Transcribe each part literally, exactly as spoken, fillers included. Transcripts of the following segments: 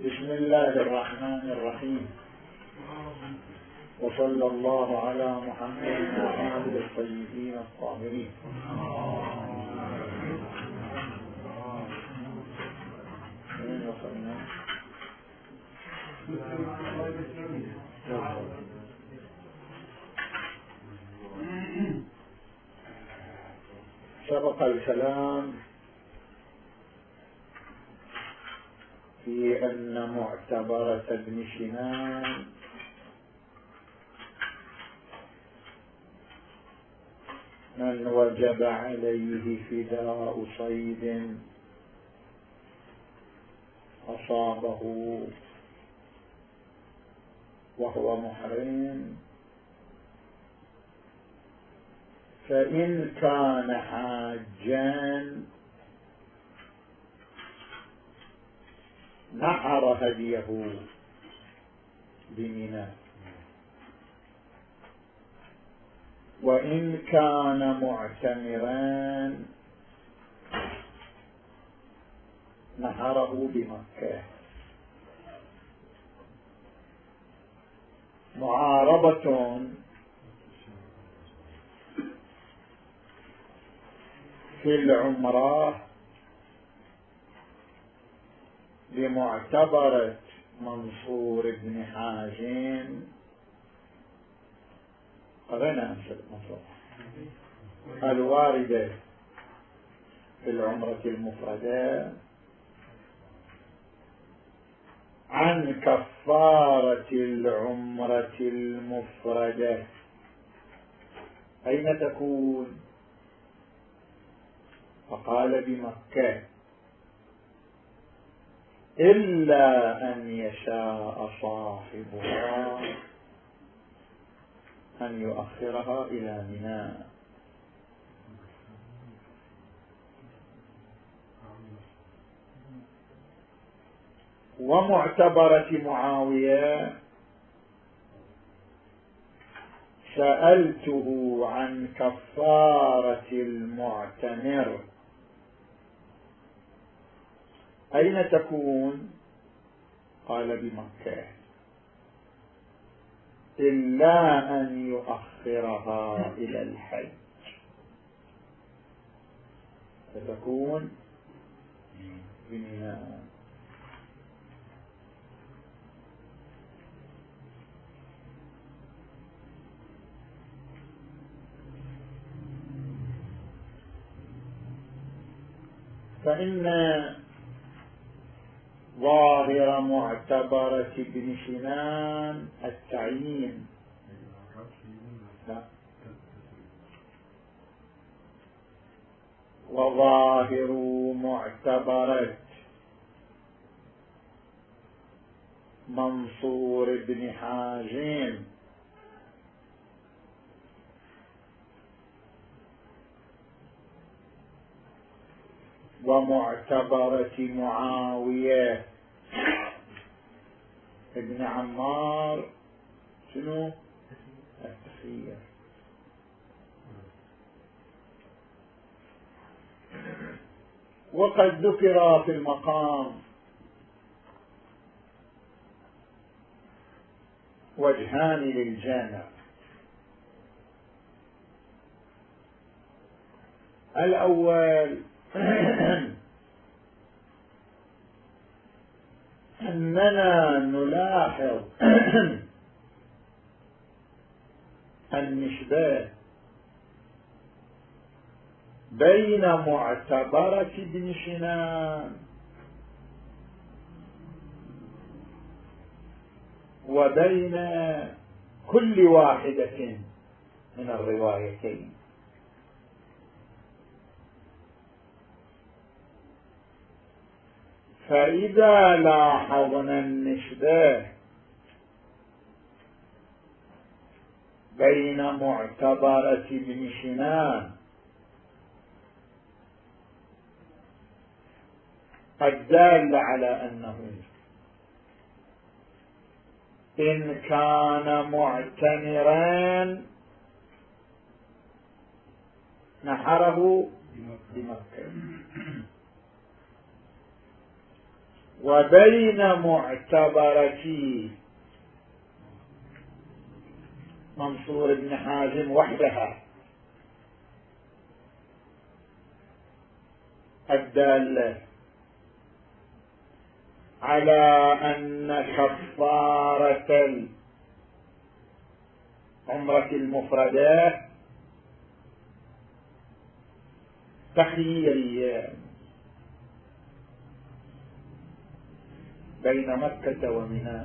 بسم الله الرحمن الرحيم، وصلى الله على محمد وآله الطيبين الطاهرين. وين وصلنا؟ سبق الكلام في أن معتبرة ابن سنان من وجب عليه فداء صيد أصابه وهو محرم، فإن كان حاجا نحر هديه بمنى، وإن كان معتمرا نحره بمكة. معارضة في العمرة بمعتبرة منصور بن حازم قرأنا الواردة في العمرة المفردة عن كفارة العمرة المفردة أين تكون؟ فقال بمكة، إلا أن يشاء صاحبها أن يؤخرها إلى منى. ومعتبرة معاوية سألته عن كفارة المعتمر أين تكون؟ قال بمكة، إلا أن يؤخرها إلى الحج فتكون بمنى. فإن ظاهر معتبرة ابن سنان التعيين، وظاهر معتبرة منصور بن حازم ومعتبرة معاوية ابن عمار شنو؟ التخيير. وقد ذكر في المقام وجهان للجامع. الأول أننا نلاحظ النسبة بين معتبرة ابن سنان وبين كل واحدة من الروايتين. فإذا لاحظنا النسبة بين معتبرة ابن سنان الدال على أنه إن كان معتمرا نحره بمكة، وبين معتبرة منصور بن حازم وحدها الدالة على أن كفارة العمرة المفردة تخييرية بين مكة ومنى.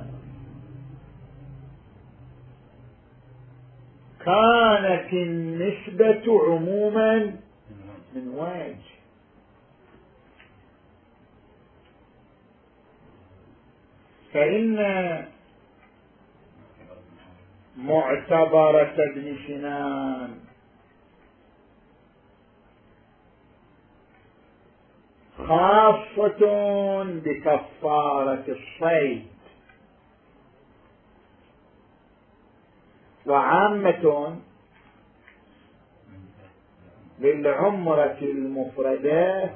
كانت النسبة عموما من وجه، فإن معتبرة ابن سنان خاصة بكفارة الصيد، وعامة للعمرة المفردة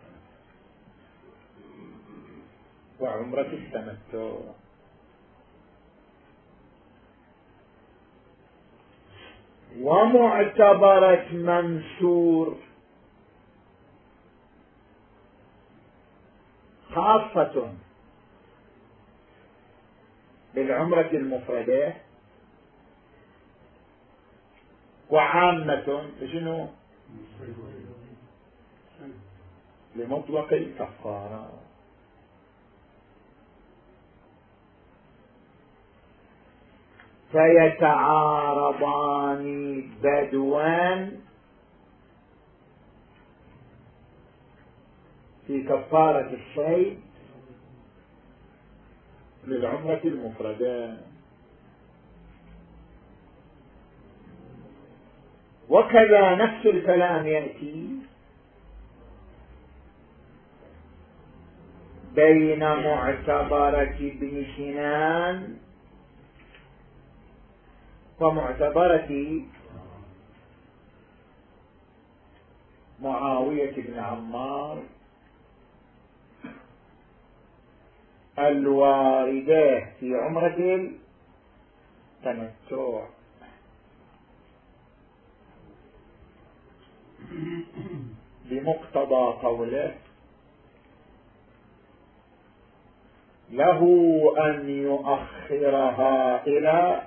وعمرة التمتع. ومعتبرة منصور خاصة بالعمرة المفردة وعامة شنو؟ لمطلق الكفارة. فيتعارضان بدوا في كفارة الصيد للعمرة المفردة، وكذا نفس الكلام يأتي بين معتبرة ابن سنان ومعتبرة معاوية بن عمار الواردة في عمرة التمتع. بمقتضى قوله له أن يؤخرها إلى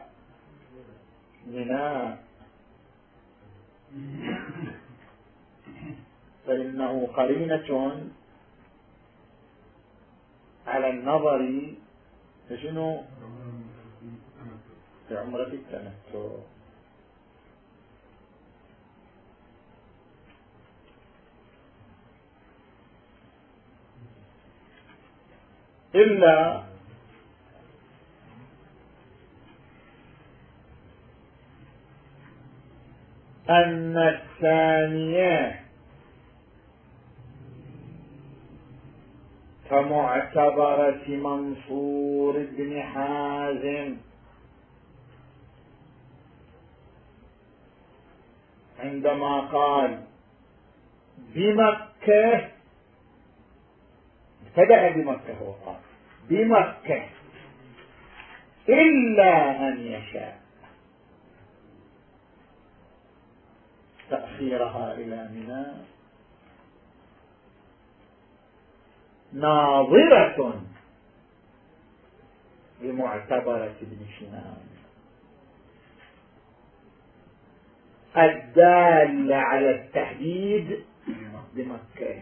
منى، فإنه قرينة على النظر شنو في عمرة التمتع. إلا أن الثانية كمعتبرة منصور بن حازم عندما قال بمكة، ابتدأ بمكة، هو قال بمكة إلا أن يشاء تأخيرها إلى منى، ناظرة بمعتبرة ابن سنان الدالة على التحديد بمكة،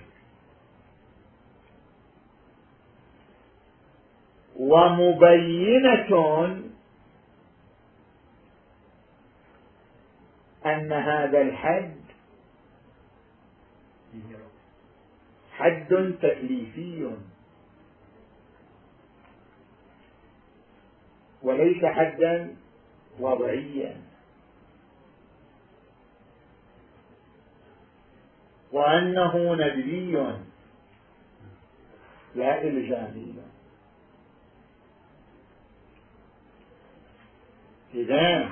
ومبينة أن هذا الحد حد تكليفي وليس حدا وضعيا، وأنه ندبي لا إلزامي. إذن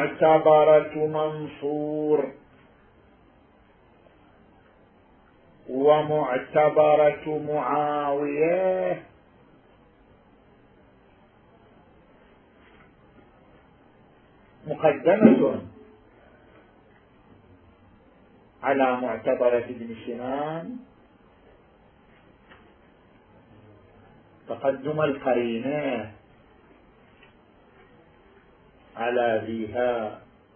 فمعتبرة منصور ومعتبرة معاوية مقدمة على معتبرة ابن سنان تقدم القرينة على ذيها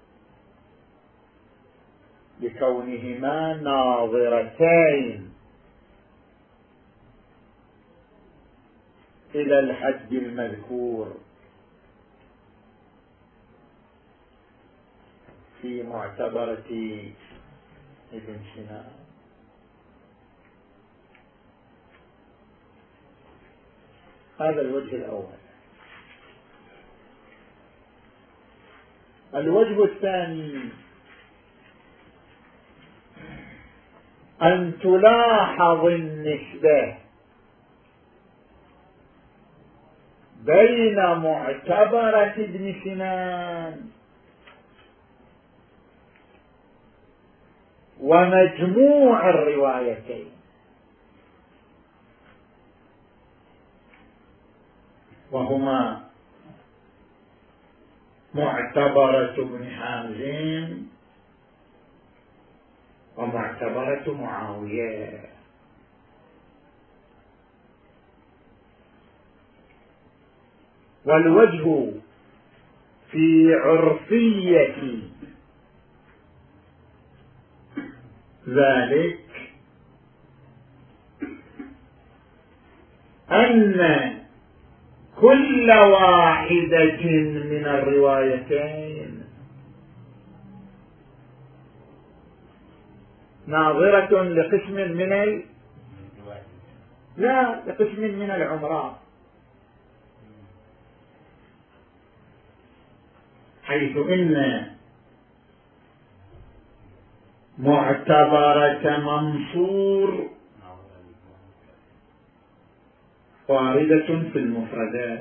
لكونهما ناظرتين إلى الحد المذكور في معتبرة ابن سنان. هذا الوجه الأول. الوجه الثاني أن تلاحظ النسبة بين معتبرة ابن سنان ومجموع الروايتين، وهما معتبرة ابن حازم ومعتبرة معاوية. والوجه في عرفية ذلك أن كل واحدة من الروايتين ناظرة لقسم من ال... لا لقسم من العمراء، حيث إن معتبرة منصور واردة في المفردات،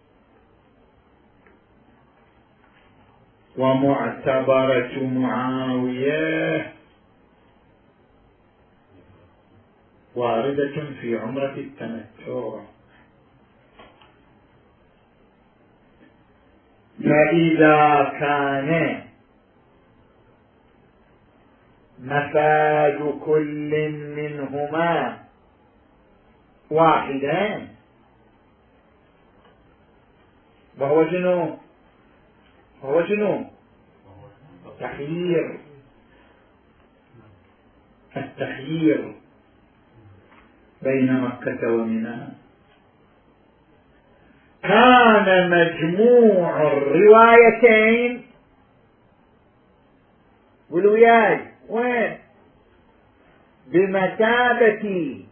ومعتبرة معاوية واردة في عمرة التمتع. فإذا كان مفاد كل منهما واحدا وهو شنو؟ وهو شنو؟ التخيير. التخيير بين مكة ومنى. كان مجموع الروايتين والوياي وين؟ بمثابة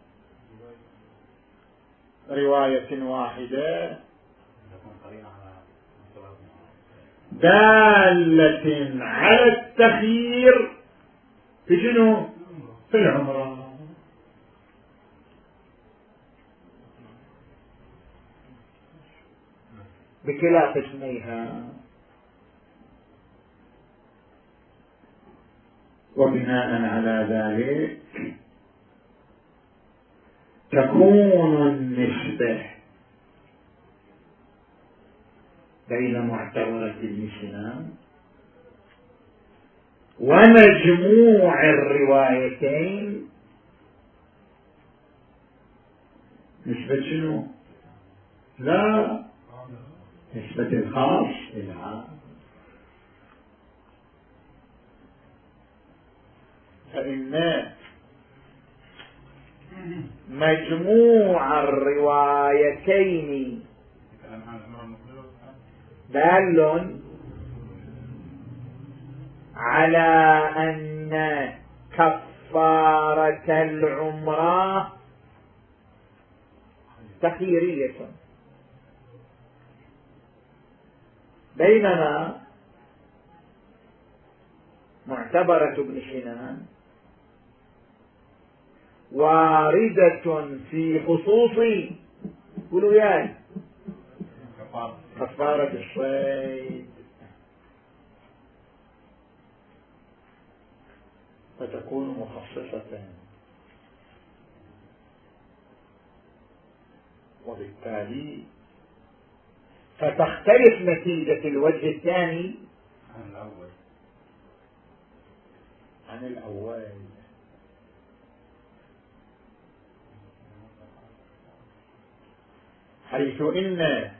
رواية واحدة دالة على التخيير في شنو؟ في العمرة. بكلا قسميها. وبناء على ذلك تكون النسبة بين معتبرة ابن سنان ومجموع الروايتين نسبة شنو؟ لا، نسبة الخاص للعام. فإن مجموع الروايتين دال على أن كفارة العمرة تخييرية، بينما معتبرة ابن سنان واردة في خصوص قولوا ياي كفارة الصيد، فتكون مخصصة. وبالتالي فتختلف نتيجة الوجه الثاني عن الأول عن الأول. حيث إن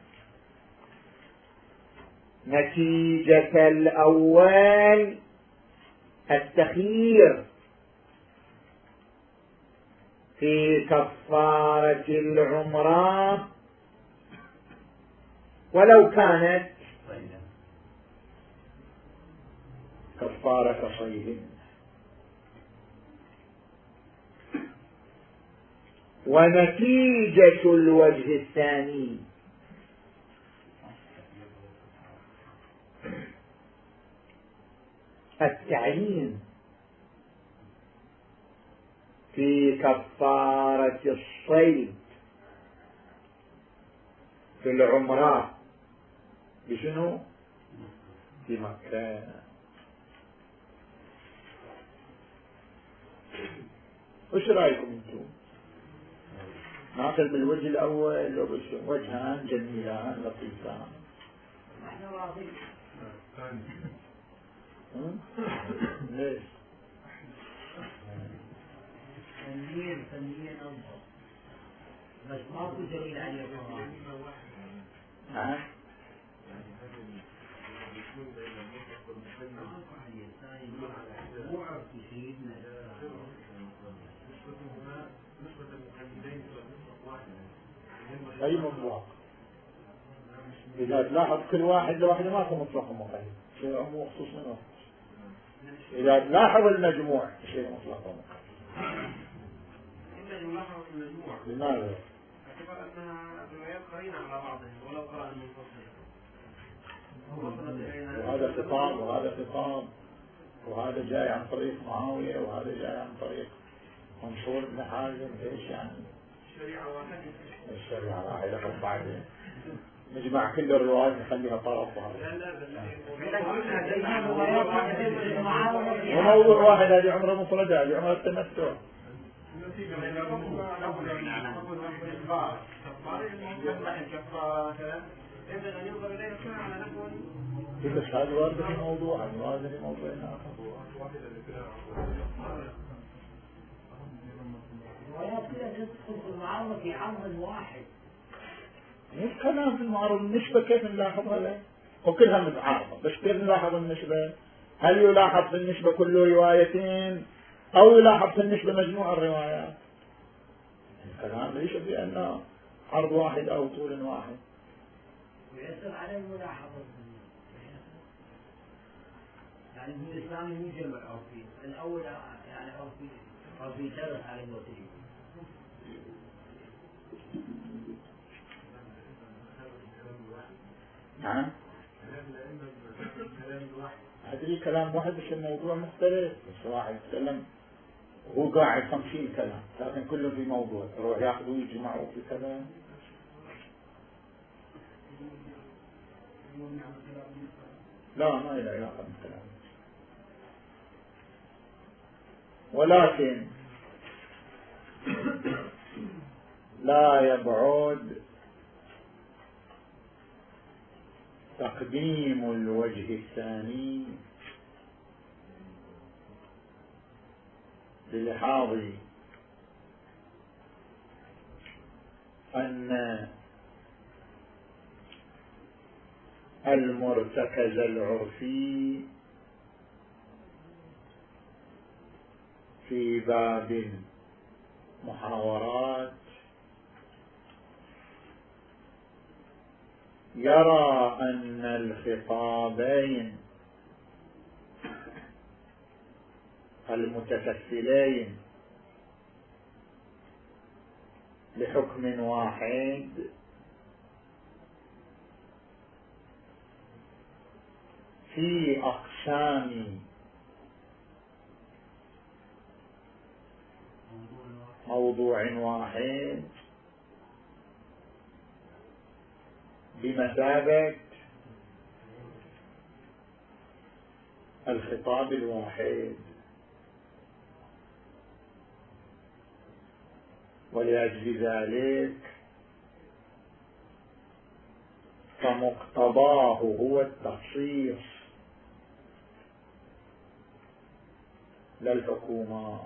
نتيجة الأول التخيير في كفارة العمرة ولو كانت كفارة صيد، ونتيجة الوجه الثاني التعيين في كفارة الصيد في العمرة بشنو؟ في مكة. وش رأيكم انتم؟ ناخذ بالوجه الأول لو وجهان جميلان لطيفان؟ ليش؟ فنيا فنيا أنظر بس ماكو دليل على القرآن. ها؟ أي مطلق؟ إذا تلاحظ كل واحد لوحده ماكو مطلق ومقيد، شيء عموم خصوص منه. إذا تلاحظ المجموع شيء مطلق ومقيد. إلا يلاحظ المجموع. لماذا؟ اعتبر أنها روايات قرينة على بعضها ولو قرأ منفصلا. وهذا خطاب وهذا خطاب، وهذا جاي عن طريق معاوية وهذا جاي عن طريق منصور بن حازم. ايش يعني؟ الشريعة واحدة. الشريعة واحدة. طب بعدين نجمع كل الروايات نخليها طرف واحد. لا لا بس وموضوع واحد، هذه عمرة مفردة، هذه عمرة التمتع. بس هذا واردة في موضوع، هذا واردة في موضوع آخر. في عرض واحد. مش كلام في المعارض. النسبة كيف نلاحظها له؟ وكلها متعارضة، بس كيف نلاحظ النسبة؟ هل يلاحظ في النسبة كل روايتين أو يلاحظ في النسبة مجموع الروايات؟ الكلام ليس بأن عرض واحد أو طول واحد. ويسر على الملاحظة يعني من الإسلام مو جمع عرفي الأول يعني عرفي عرفي ترك على الموتين. نعم. أدري كلام واحد بس الموضوع مختلف. بس واحد يتكلم هو قاعد خمسين كلام لكن كله في موضوع، يروح ياخذوا ويجمعوا في كلام. لا ما له علاقة بالكلام، ولكن لا يبعد تقديم الوجه الثاني للحاظ أن المرتكز العرفي في باب محاورات يرى أن الخطابين المتكفلين لحكم واحد في أقسام موضوع واحد بمثابة الخطاب الواحد، ولأجل ذلك فمقتضاه هو التخصيص للحكومة.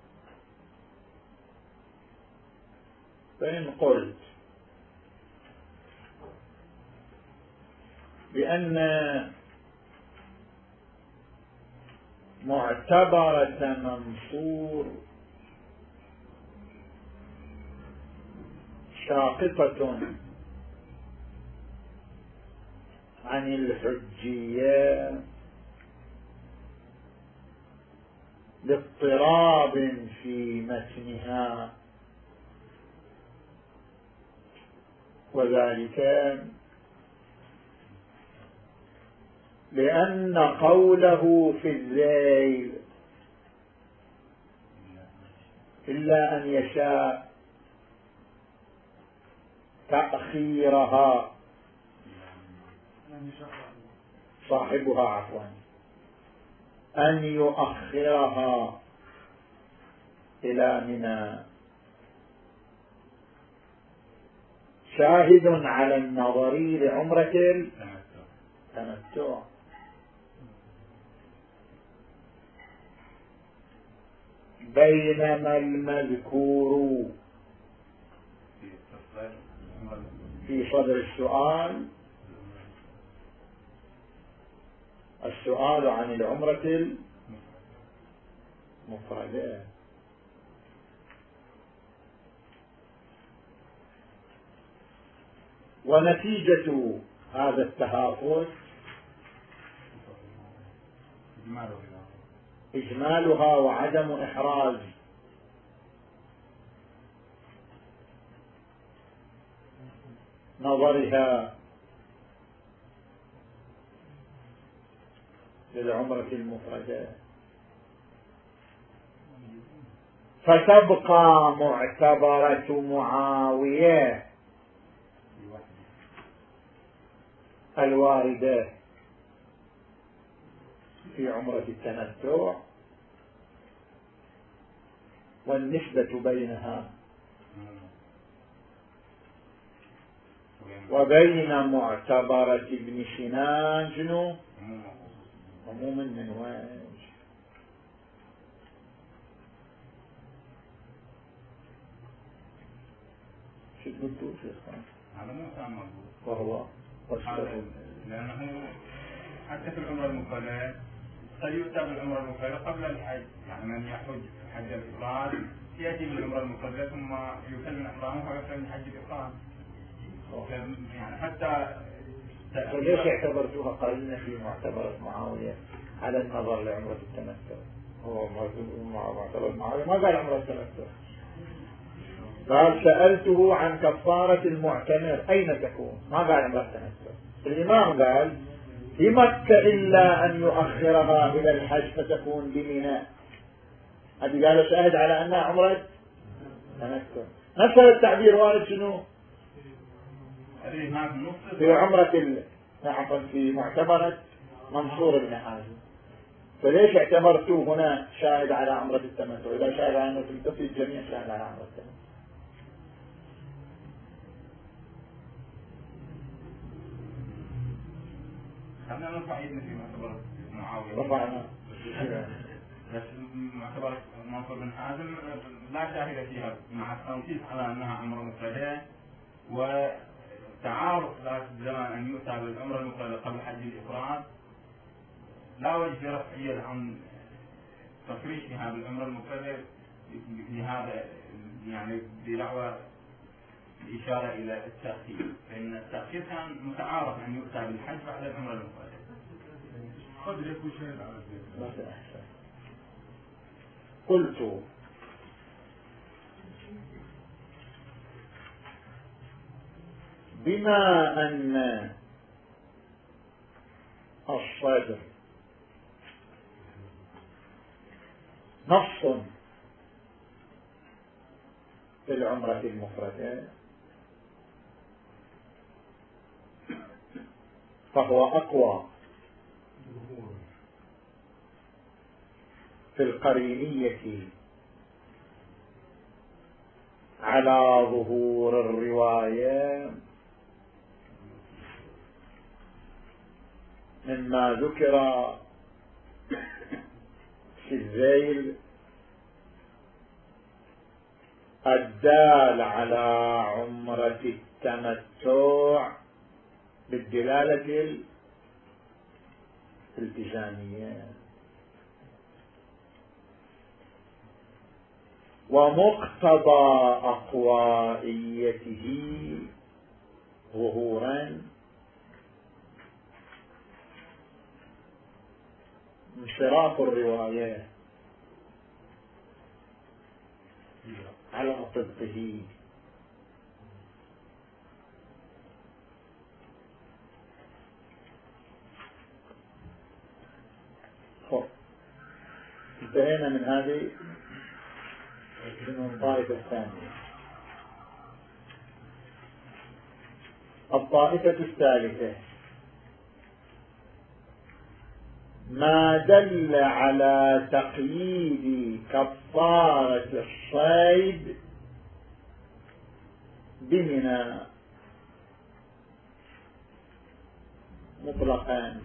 فإن قلت بأن معتبرة منصور ساقطة عن الحجية لاضطراب في متنها، وذلك لأن قوله في الذيل إلا أن يشاء تأخيرها صاحبها عفوا أن يؤخرها إلى منى شاهد على النظر لعمرة التمتع. بينما المذكور في صدر السؤال السؤال عن العمرة المفردة، ونتيجة هذا التهافت إجمالها وعدم إحراز نظرها للعمرة المفردة، فتبقى معتبرة معاوية الواردة في عمرة التمتع، والنسبة بينها وبين معتبرة ابن سنان جنو عموما من وجه. شو تقولوا شيخ؟ هذا مو كان مضبوط، وهو لأنه حتى في العمرة المفردة قد يؤتى بالعمرة المفردة قبل الحج، يعني من يحج حج الإفراد يأتي بالعمرة المفردة ثم يكمل من إحرامه ويكمل من حج الإفراد. يعني حتى فليش اعتبرتوها قرينة في معتبرة معاوية على النظر لعمرة التمتع؟ هو معتبر معاوية ما قال عمرة التمتع، قال سألته عن كفارة المعتمر أين تكون، ما قال عمرة التمتع. الإمام قال بمكة إلا أن يؤخرها إلى الحج فتكون بمنى، هذه قال شاهد على أنها عمرة تمتع. نفس التعبير وارد شنو في عمرة عفوا في معتبرة منصور بن حازم. فليش اعتبرتوه هنا شاهد على عمرة التمتع إذا شاهد على عمرة التمتع الجميع شاهد على عمرة التمتع؟ خلنا نرفع يدنا في معتبرة معاوية. رفعنا بس معتبرة منصور بن حازم لا شاهد فيها مع التنصيص على أنها عمرة مفردة وتعارف ذات الزمان أن يؤتى بالعمرة المفردة قبل حج الإفراد، لا وجه رفعية عن تصريحها بالعمرة المفردة بهذا يعني بدعوى الإشارة إلى التأخير، فإن التأخير كان متعارف أن يؤتى بالحج بعد العمرة المفردة. قد يكون شيء على ذلك. قلت بما أن الصدر نص في العمرة المفردة فهو أقوى في القرينية على ظهور الرواية مما ذكر في الذيل الدال على عمرة التمتع بالدلالة الالتزامية، ومقتضى أقوائيته ظهورا انشراح الرواية على طبقه. انتهينا من هذه من الطائفة الثانية. الطائفة الثالثة ما دل على تقييد كفارة الصيد بمنى مطلقا،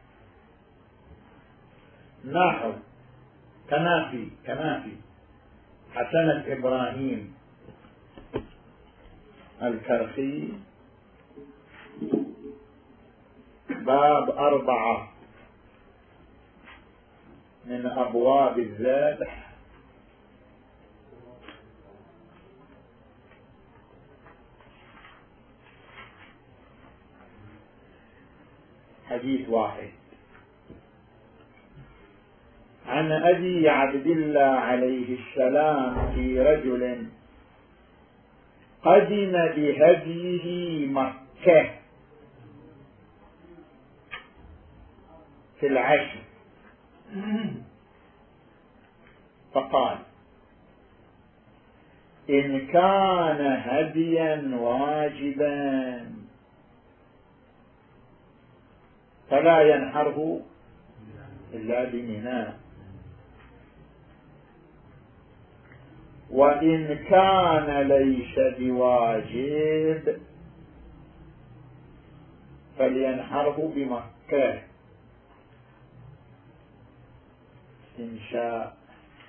نحو كنافي كنافي حسنة إبراهيم الكرخي باب أربعة من أبواب الذبح، حديث واحد عن أبي عبد الله عليه السلام في رجل قدم بهديه مكة في العشر فقال إن كان هديا واجبا فلا ينحره إلا بمنى، وإن كان ليس بواجب فلينحره بمكة إن شاء.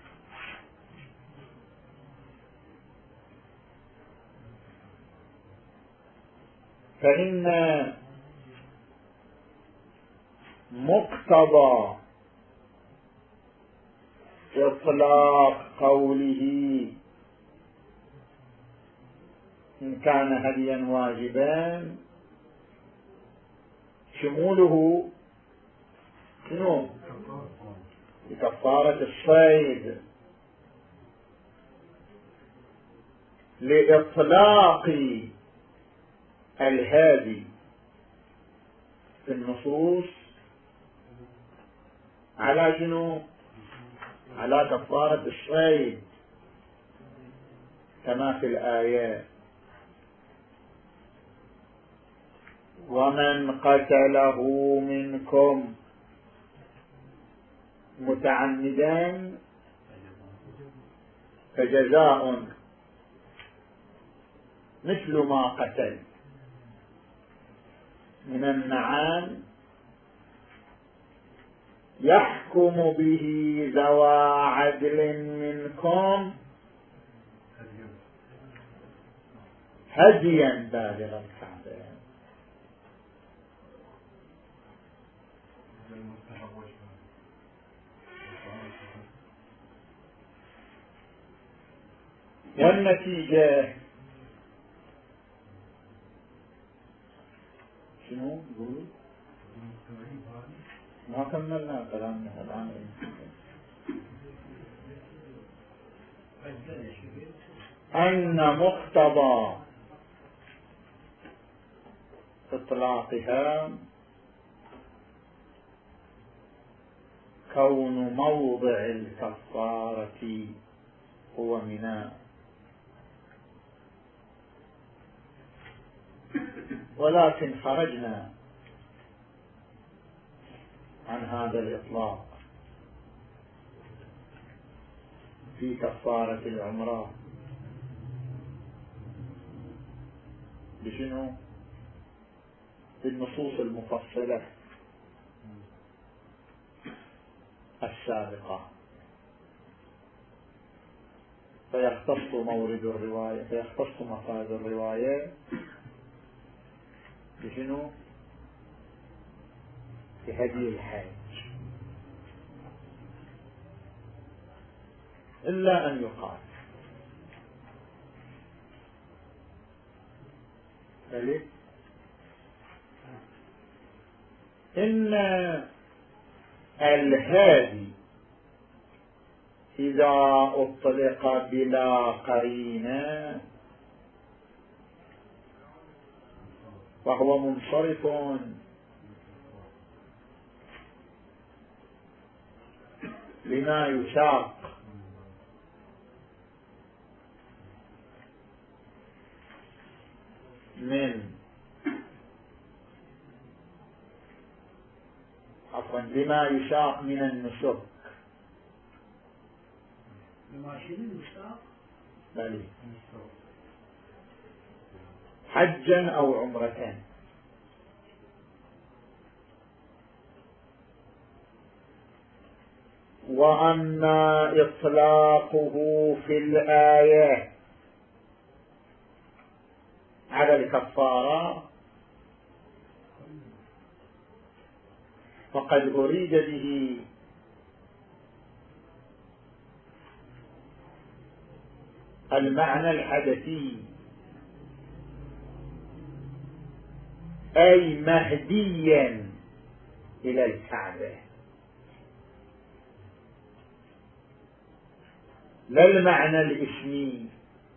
فإن مقتضى إطلاق قوله إن كان هديا واجبا شموله شنو؟ لكفارة الصيد، لإطلاق الهادي في النصوص على شنو؟ على كفارة الصيد كما في الآيات ومن قتله منكم متعمدا فجزاء مثل ما قتل من النعام يحكم به ذوى عدل منكم هديا بالغ الكعبة. والنتيجة شنو نقول؟ ما كملنا كلامنا الآن. أن مقتضى إطلاقها كون موضع الكفارة هو منى، ولكن خرجنا عن هذا الإطلاق في كفارة العمرة بشنو؟ بالنصوص المفصلة السابقة، فيختص مورد الرواية، فيختص مفاد الرواية بشنو؟ بهدي الحاج، إلا أن يقال بل إن الهادي إذا أطلق بلا قرينة فهو منصرف لما يشاق من عفوا لما يشاق من النسك. لما شنو المشتاق؟ بلي حجا أو عمرة، وأما إطلاقه في الآية على الكفارة فقد أريد به المعنى الحدثي، أي مهديا إلى الكعبة، لا المعنى الاسمي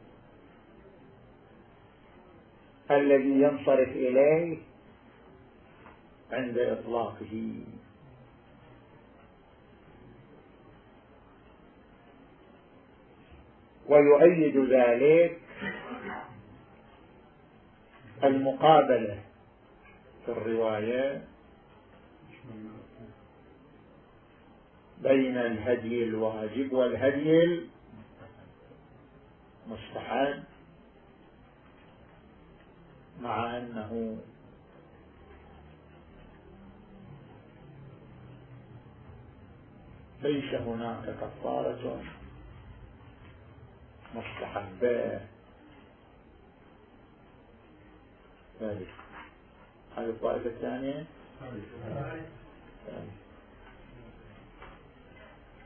الذي ينصرف إليه عند إطلاقه. ويؤيد ذلك المقابلة في الرواية بين الهدي الواجب والهدي المستحب، مع أنه ليس هناك كفارة مستحبة. ذلك هذه الطائفة الثانية.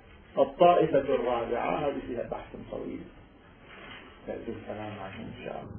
الطائفة الرابعة هذه فيها بحث طويل، يأتي الكلام عنه إن شاء الله.